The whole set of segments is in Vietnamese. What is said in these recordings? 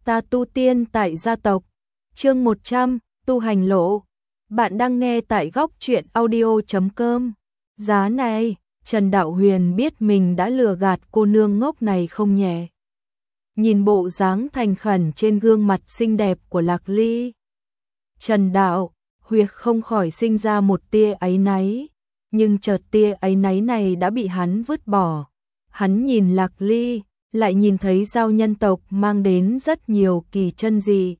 Ta tu tiên tại gia tộc. Chương 100, tu hành lộ. Bạn đang nghe tại góc truyện audio.com. Giá này, Trần Đạo Huyền biết mình đã lừa gạt cô nương ngốc này không nhẹ. Nhìn bộ dáng thành khẩn trên gương mặt xinh đẹp của Lạc Ly, Trần Đạo Huyền không khỏi sinh ra một tia áy náy, nhưng chợt tia áy náy này đã bị hắn vứt bỏ. Hắn nhìn Lạc Ly, lại nhìn thấy giao nhân tộc mang đến rất nhiều kỳ chân dị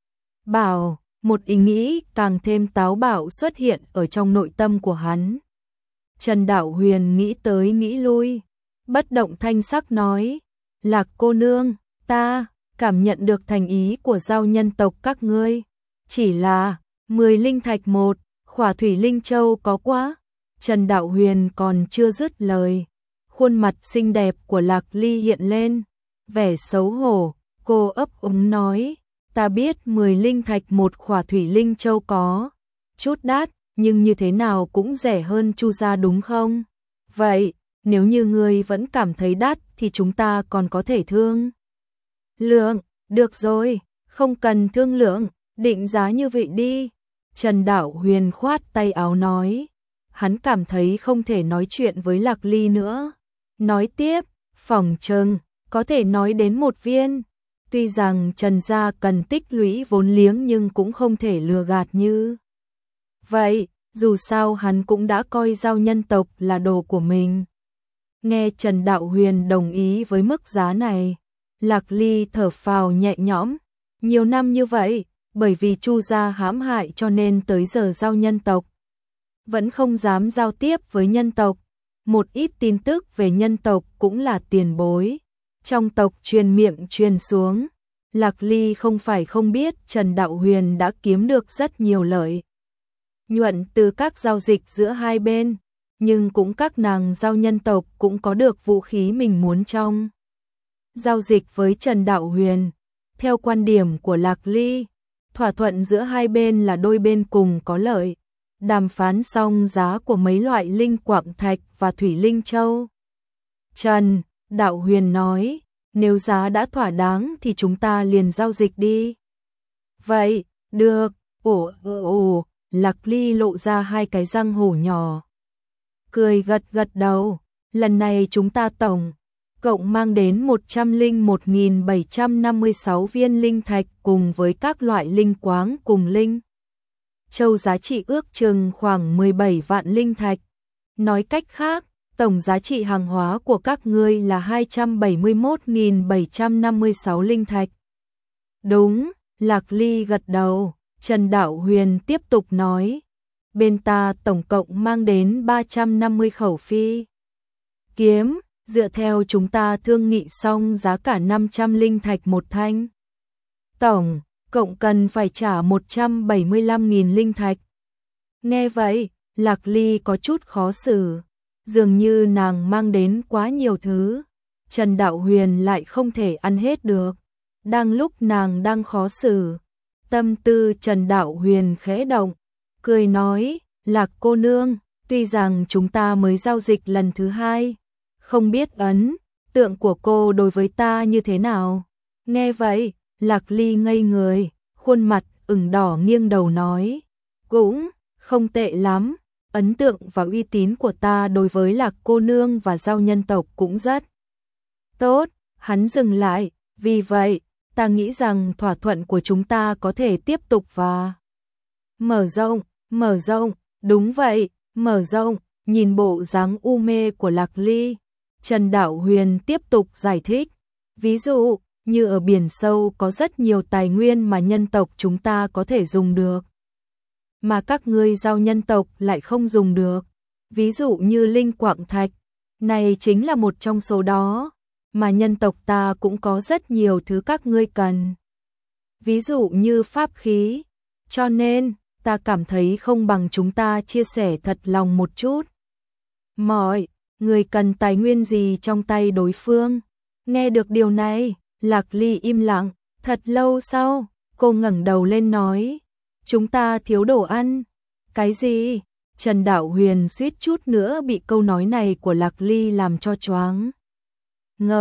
bảo, một ý nghĩ càng thêm táo bạo xuất hiện ở trong nội tâm của hắn. Trần Đạo Huyền nghĩ tới nghĩ lui, bất động thanh sắc nói, Lạc cô nương, ta cảm nhận được thành ý của giao nhân tộc các ngươi, chỉ là 10 linh thạch một, khỏa thủy linh châu có quá. Trần Đạo Huyền còn chưa dứt lời, khuôn mặt xinh đẹp của Lạc Ly hiện lên vẻ xấu hổ, cô ấp úng nói, ta biết 10 linh thạch một khỏa thủy linh châu có chút đắt, nhưng như thế nào cũng rẻ hơn Chu gia đúng không? Vậy, nếu như ngươi vẫn cảm thấy đắt thì chúng ta còn có thể thương lượng, được rồi, không cần thương lượng, định giá như vậy đi. Trần Đạo Huyền khoát tay áo nói, hắn cảm thấy không thể nói chuyện với Lạc Ly nữa. Nói tiếp, phỏng chừng có thể nói đến 1 viên. Tuy rằng Trần gia cần tích lũy vốn liếng nhưng cũng không thể lừa gạt như vậy, dù sao hắn cũng đã coi giao nhân tộc là đồ của mình. Nghe Trần Đạo Huyền đồng ý với mức giá này, Lạc Ly thở phào nhẹ nhõm. Nhiều năm như vậy, bởi vì Chu gia hãm hại cho nên tới giờ giao nhân tộc vẫn không dám giao tiếp với nhân tộc. Một ít tin tức về nhân tộc cũng là tiền bối trong tộc truyền miệng truyền xuống. Lạc Ly không phải không biết Trần Đạo Huyền đã kiếm được rất nhiều lợi nhuận từ các giao dịch giữa hai bên, nhưng cũng các nàng giao nhân tộc cũng có được vũ khí mình muốn trong giao dịch với Trần Đạo Huyền. Theo quan điểm của Lạc Ly, thỏa thuận giữa hai bên là đôi bên cùng có lợi. Đàm phán xong giá của mấy loại linh quạng thạch và thủy linh châu, Trần Đạo Huyền nói, nếu giá đã thỏa đáng thì chúng ta liền giao dịch đi. Vậy, được. Lạc Ly lộ ra 2 cái răng hổ nhỏ, cười gật gật đầu. Lần này chúng ta tổng cộng mang đến 101.756 viên linh thạch cùng với các loại linh quáng cùng linh châu, giá trị ước chừng khoảng 17 vạn linh thạch. Nói cách khác, tổng giá trị hàng hóa của các ngươi là 271.756 linh thạch. Đúng, Lạc Ly gật đầu. Trần Đạo Huyền tiếp tục nói, bên ta tổng cộng mang đến 350 khẩu phi kiếm, dựa theo chúng ta thương nghị xong giá cả 500 linh thạch một thanh. Tổng cộng cần phải trả 175.000 linh thạch. Nghe vậy, Lạc Ly có chút khó xử, dường như nàng mang đến quá nhiều thứ, Trần Đạo Huyền lại không thể ăn hết được. Đang lúc nàng đang khó xử, tâm tư Trần Đạo Huyền khẽ động, cười nói, Lạc cô nương, tuy rằng chúng ta mới giao dịch lần thứ 2, không biết ấn tượng của cô đối với ta như thế nào. Nghe vậy, Lạc Ly ngây người, khuôn mặt ửng đỏ nghiêng đầu nói, cũng không tệ lắm, ấn tượng và uy tín của ta đối với Lạc cô nương và giao nhân tộc cũng rất tốt. Hắn dừng lại, vì vậy, ta nghĩ rằng thỏa thuận của chúng ta có thể tiếp tục và mở rộng, đúng vậy, mở rộng. Nhìn bộ dáng u mê của Lạc Ly, Trần Đạo Huyền tiếp tục giải thích, ví dụ như ở biển sâu có rất nhiều tài nguyên mà nhân tộc chúng ta có thể dùng được, mà các ngươi giao nhân tộc lại không dùng được. Ví dụ như linh quạng thạch, này chính là một trong số đó, mà nhân tộc ta cũng có rất nhiều thứ các ngươi cần. Ví dụ như pháp khí, cho nên ta cảm thấy không bằng chúng ta chia sẻ thật lòng một chút. Mọi người cần tài nguyên gì trong tay đối phương? Nghe được điều này, Lạc Ly im lặng, thật lâu sau, cô ngẩng đầu lên nói, chúng ta thiếu đồ ăn. Cái gì? Trần Đạo Huyền suýt chút nữa bị câu nói này của Lạc Ly làm cho choáng ngợp.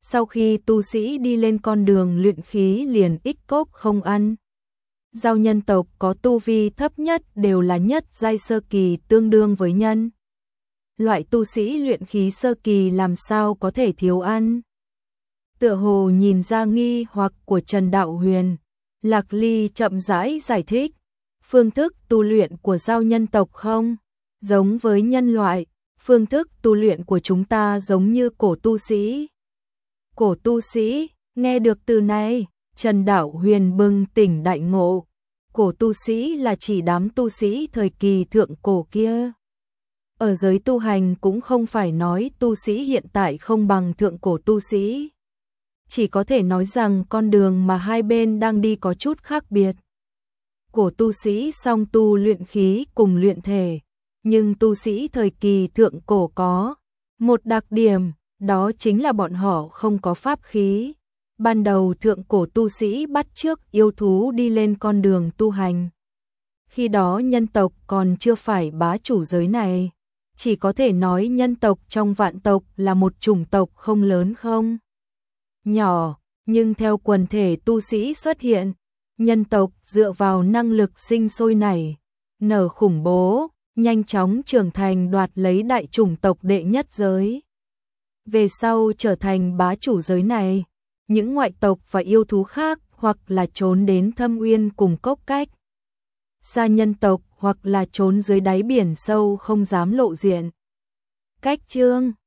Sau khi tu sĩ đi lên con đường luyện khí liền ích cốc không ăn. Giao nhân tộc có tu vi thấp nhất đều là nhất giai sơ kỳ tương đương với nhân. Loại tu sĩ luyện khí sơ kỳ làm sao có thể thiếu ăn. Tựa hồ nhìn ra nghi hoặc của Trần Đạo Huyền, Lạc Ly chậm rãi giải thích, phương thức tu luyện của giao nhân tộc không giống với nhân loại, phương thức tu luyện của chúng ta giống như cổ tu sĩ. Cổ tu sĩ, nghe được từ này, Trần Đạo Huyền bừng tỉnh đại ngộ. Cổ tu sĩ là chỉ đám tu sĩ thời kỳ thượng cổ kia. Ở giới tu hành cũng không phải nói tu sĩ hiện tại không bằng thượng cổ tu sĩ. Chỉ có thể nói rằng con đường mà hai bên đang đi có chút khác biệt. Cổ tu sĩ song tu luyện khí cùng luyện thể, nhưng tu sĩ thời kỳ thượng cổ có một đặc điểm, đó chính là bọn họ không có pháp khí. Ban đầu thượng cổ tu sĩ bắt chước yêu thú đi lên con đường tu hành. Khi đó nhân tộc còn chưa phải bá chủ giới này, chỉ có thể nói nhân tộc trong vạn tộc là một chủng tộc không lớn không nhỏ, nhưng theo quần thể tu sĩ xuất hiện, nhân tộc dựa vào năng lực sinh sôi nảy nở khủng bố, nhanh chóng trưởng thành đoạt lấy đại chủng tộc đệ nhất giới. Về sau trở thành bá chủ giới này, những ngoại tộc và yêu thú khác hoặc là trốn đến thâm uyên cùng cốc cách xa nhân tộc hoặc là trốn dưới đáy biển sâu không dám lộ diện. Cách chương